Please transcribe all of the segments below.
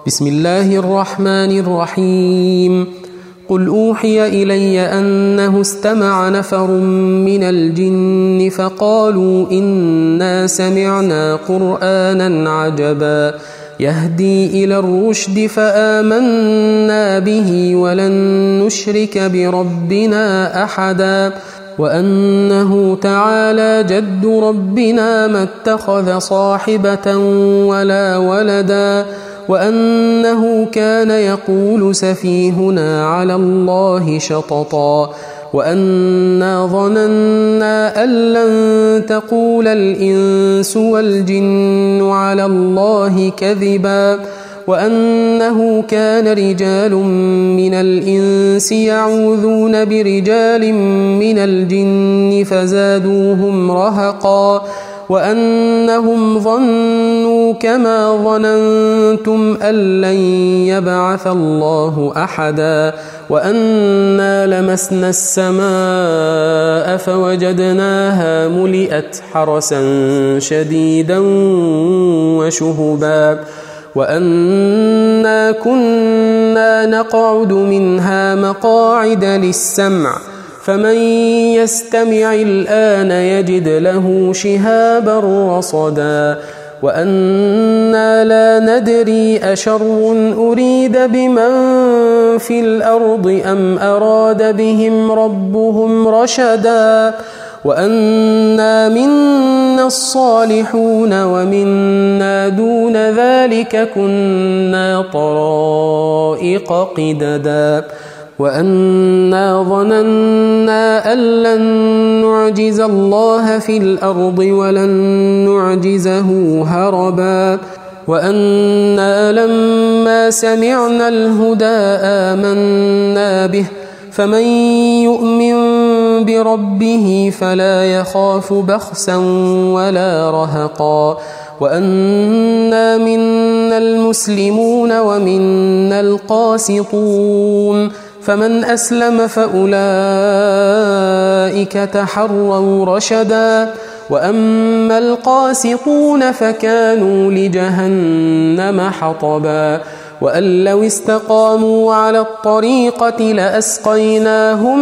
بسم الله الرحمن الرحيم. قل أوحي إلي أنه استمع نفر من الجن فقالوا إنا سمعنا قرآنا عجبا يهدي إلى الرشد فآمنا به ولن نشرك بربنا أحدا وأنه تعالى جد ربنا ما اتخذ صاحبة ولا ولدا وأنه كان يقول سفيهنا على الله شططا وأنا ظننا أن لن تقول الإنس والجن على الله كذبا وأنه كان رجال من الإنس يعوذون برجال من الجن فزادوهم رهقا وأنهم ظنوا كما ظننتم أن لن يبعث الله أحدا وأنا لمسنا السماء فوجدناها ملئت حرسا شديدا وشهبا وأنا كنا نقعد منها مقاعد للسمع فمن يستمع الآن يجد له شهابا رصدا وأنا لا ندري أشر أريد بمن في الأرض أم أراد بهم ربهم رشدا وأنا منا الصالحون ومنا دون ذلك كنا طرائق قددا وأنا ظننا أن لن نعجز الله في الأرض ولن نعجزه هربا وأنا لما سمعنا الهدى آمنا به فمن يؤمن بربه فلا يخاف بخسا ولا رهقا وأنا منا المسلمون ومنا القاسطون فمن أسلم فأولئك تحروا رشدا وأما القاسطون فكانوا لجهنم حطبا وأن لو استقاموا على الطريقة لأسقيناهم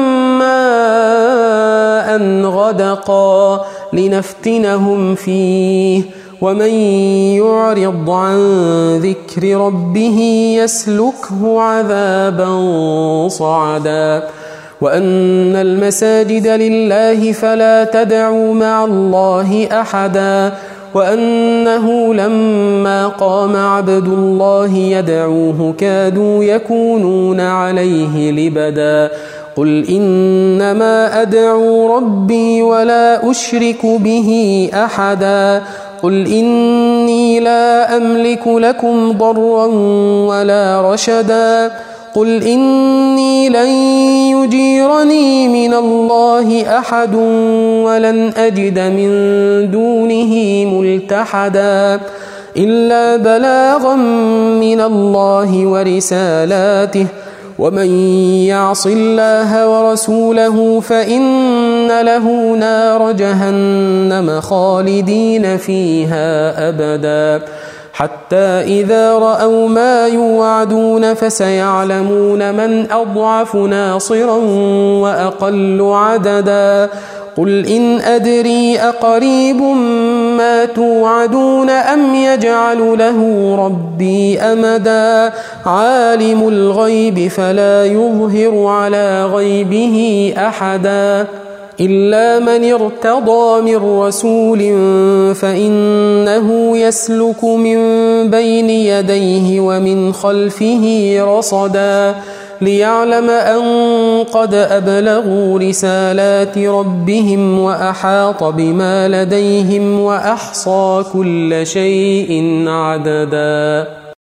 ماء غدقا لنفتنهم فيه ومن يعرض عن ذكر ربه يسلكه عذابا صعدا وأن المساجد لله فلا تدعوا مع الله أحدا وأنه لما قام عبد الله يدعوه كادوا يكونون عليه لبدا قل إنما أدعو ربي ولا أشرك به أحدا قل إني لا أملك لكم ضرا ولا رشدا قل إني لن يجيرني من الله أحد ولن أجد من دونه ملتحدا إلا بلاغا من الله ورسالاته ومن يعص الله ورسوله فإن له نار جهنم خالدين فيها أبدا حتى إذا رأوا ما يوعدون فسيعلمون من أضعف ناصرا وأقل عددا قل إن أدري أقريب ما توعدون أم يجعل له ربي أمدا عالم الغيب فلا يظهر على غيبه أحدا إلا من ارتضى من رسول فإنه يسلك من بين يديه ومن خلفه رصدا ليعلم أن قد أبلغوا رسالات ربهم وأحاط بما لديهم وأحصى كل شيء عددا.